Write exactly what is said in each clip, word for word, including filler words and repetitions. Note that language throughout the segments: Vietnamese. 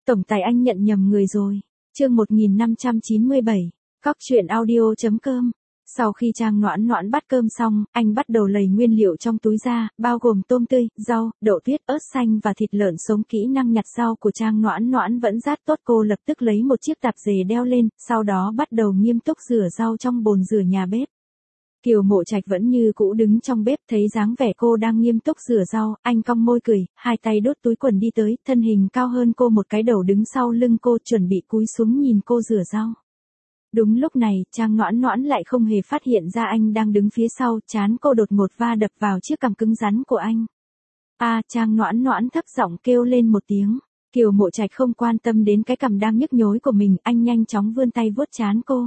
Tổng tài anh nhận nhầm người rồi. Chương một nghìn năm trăm chín mươi bảy. Cóc truyện audio chấm com. Sau khi Trang Noãn Noãn bắt cơm xong, anh bắt đầu lầy nguyên liệu trong túi ra, bao gồm tôm tươi, rau, đậu tuyết, ớt xanh và thịt lợn sống. Kỹ năng nhặt rau của Trang Noãn Noãn vẫn rát tốt, cô lập tức lấy một chiếc tạp dề đeo lên, sau đó bắt đầu nghiêm túc rửa rau trong bồn rửa nhà bếp. Kiều Mộ Trạch vẫn như cũ đứng trong bếp, thấy dáng vẻ cô đang nghiêm túc rửa rau, anh cong môi cười, hai tay đút túi quần đi tới, thân hình cao hơn cô một cái đầu đứng sau lưng cô, chuẩn bị cúi xuống nhìn cô rửa rau. Đúng lúc này, Trang Noãn Noãn lại không hề phát hiện ra anh đang đứng phía sau, trán cô đột ngột va đập vào chiếc cằm cứng rắn của anh. A, à, Trang Noãn Noãn thấp giọng kêu lên một tiếng. Kiều Mộ Trạch không quan tâm đến cái cằm đang nhức nhối của mình, anh nhanh chóng vươn tay vuốt trán cô.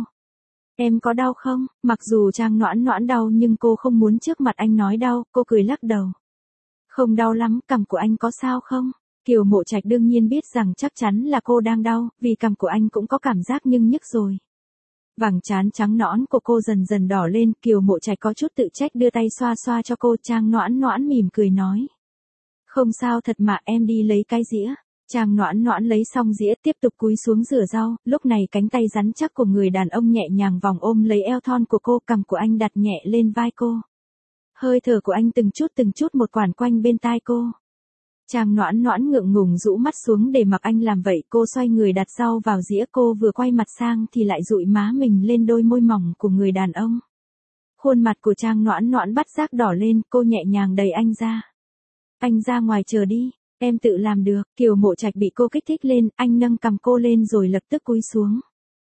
Em có đau không? Mặc dù Trang Noãn Noãn đau nhưng cô không muốn trước mặt anh nói đau, cô cười lắc đầu. Không đau lắm, cằm của anh có sao không? Kiều Mộ Trạch đương nhiên biết rằng chắc chắn là cô đang đau, vì cằm của anh cũng có cảm giác nhưng nhức rồi. Vầng trán trắng nõn của cô dần dần đỏ lên, Kiều Mộ Trạch có chút tự trách đưa tay xoa xoa cho cô. Trang Noãn Noãn mỉm cười nói. Không sao thật mà, em đi lấy cái dĩa. Trang Noãn Noãn lấy xong dĩa tiếp tục cúi xuống rửa rau, lúc này cánh tay rắn chắc của người đàn ông nhẹ nhàng vòng ôm lấy eo thon của cô, cằm của anh đặt nhẹ lên vai cô. Hơi thở của anh từng chút từng chút một quản quanh bên tai cô. Trang Noãn Noãn ngượng ngùng rũ mắt xuống để mặc anh làm vậy, cô xoay người đặt rau vào dĩa, cô vừa quay mặt sang thì lại dụi má mình lên đôi môi mỏng của người đàn ông. Khuôn mặt của Trang Noãn Noãn bắt giác đỏ lên, cô nhẹ nhàng đẩy anh ra. Anh ra ngoài chờ đi. Em tự làm được. Kiều Mộ Trạch bị cô kích thích lên, anh nâng cằm cô lên rồi lập tức cúi xuống.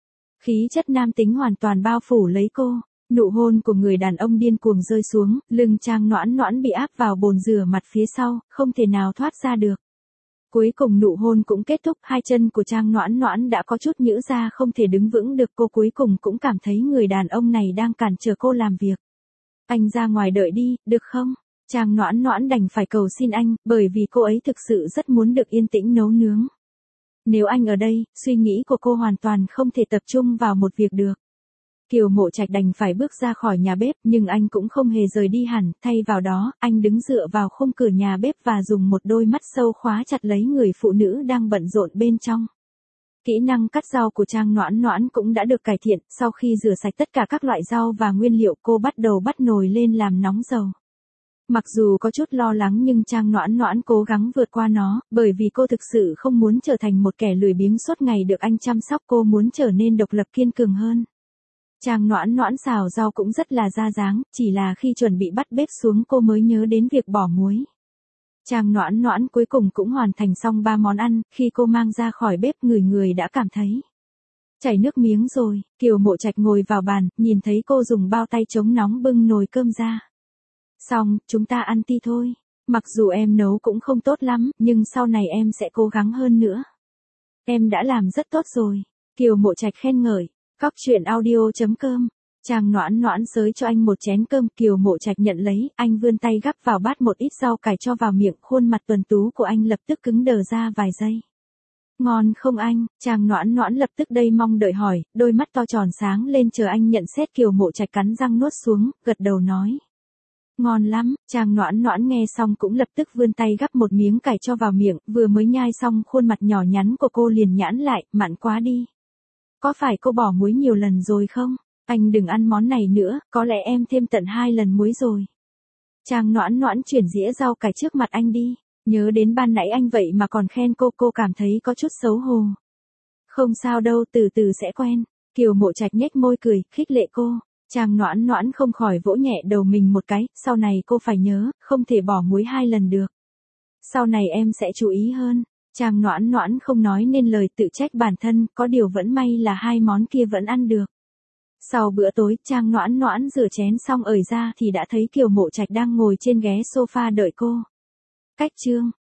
Khí chất nam tính hoàn toàn bao phủ lấy cô. Nụ hôn của người đàn ông điên cuồng rơi xuống, lưng Trang Noãn Noãn bị áp vào bồn rửa mặt phía sau, không thể nào thoát ra được. Cuối cùng nụ hôn cũng kết thúc, hai chân của Trang Noãn Noãn đã có chút nhũn ra, không thể đứng vững được. Cô cuối cùng cũng cảm thấy người đàn ông này đang cản trở cô làm việc. Anh ra ngoài đợi đi, được không? Trang Noãn Noãn đành phải cầu xin anh, bởi vì cô ấy thực sự rất muốn được yên tĩnh nấu nướng. Nếu anh ở đây, suy nghĩ của cô hoàn toàn không thể tập trung vào một việc được. Kiều Mộ Trạch đành phải bước ra khỏi nhà bếp, nhưng anh cũng không hề rời đi hẳn, thay vào đó, anh đứng dựa vào khung cửa nhà bếp và dùng một đôi mắt sâu khóa chặt lấy người phụ nữ đang bận rộn bên trong. Kỹ năng cắt rau của Trang Noãn Noãn cũng đã được cải thiện, sau khi rửa sạch tất cả các loại rau và nguyên liệu, cô bắt đầu bắt nồi lên làm nóng dầu. Mặc dù có chút lo lắng nhưng Trang Noãn Noãn cố gắng vượt qua nó, bởi vì cô thực sự không muốn trở thành một kẻ lười biếng suốt ngày được anh chăm sóc, cô muốn trở nên độc lập kiên cường hơn. Trang Noãn Noãn xào rau cũng rất là ra dáng, chỉ là khi chuẩn bị bắt bếp xuống cô mới nhớ đến việc bỏ muối. Trang Noãn Noãn cuối cùng cũng hoàn thành xong ba món ăn, khi cô mang ra khỏi bếp người người đã cảm thấy chảy nước miếng rồi. Kiều Mộ Trạch ngồi vào bàn, nhìn thấy cô dùng bao tay chống nóng bưng nồi cơm ra. Xong, chúng ta ăn ti thôi. Mặc dù em nấu cũng không tốt lắm, nhưng sau này em sẽ cố gắng hơn nữa. Em đã làm rất tốt rồi. Kiều Mộ Trạch khen ngợi. Cóc truyện audio chấm com. Trang Noãn Noãn xới cho anh một chén cơm, Kiều Mộ Trạch nhận lấy, anh vươn tay gắp vào bát một ít rau cải cho vào miệng, khuôn mặt tuấn tú của anh lập tức cứng đờ ra vài giây. Ngon không anh? Trang Noãn Noãn lập tức đây mong đợi hỏi, đôi mắt to tròn sáng lên chờ anh nhận xét. Kiều Mộ Trạch cắn răng nuốt xuống, gật đầu nói. Ngon lắm. Trang Noãn Noãn nghe xong cũng lập tức vươn tay gắp một miếng cải cho vào miệng, vừa mới nhai xong khuôn mặt nhỏ nhắn của cô liền nhãn lại, mặn quá đi. Có phải cô bỏ muối nhiều lần rồi không? Anh đừng ăn món này nữa, có lẽ em thêm tận hai lần muối rồi. Trang Noãn Noãn chuyển dĩa rau cải trước mặt anh đi. Nhớ đến ban nãy anh vậy mà còn khen cô, cô cảm thấy có chút xấu hổ. Không sao đâu, từ từ sẽ quen. Kiều Mộ Trạch nhếch môi cười, khích lệ cô. Trang Noãn Noãn không khỏi vỗ nhẹ đầu mình một cái, sau này cô phải nhớ, không thể bỏ muối hai lần được. Sau này em sẽ chú ý hơn. Trang Noãn Noãn không nói nên lời, tự trách bản thân, có điều vẫn may là hai món kia vẫn ăn được. Sau bữa tối, Trang Noãn Noãn rửa chén xong ởi ra thì đã thấy Kiều Mộ Trạch đang ngồi trên ghế sofa đợi cô. Cách chương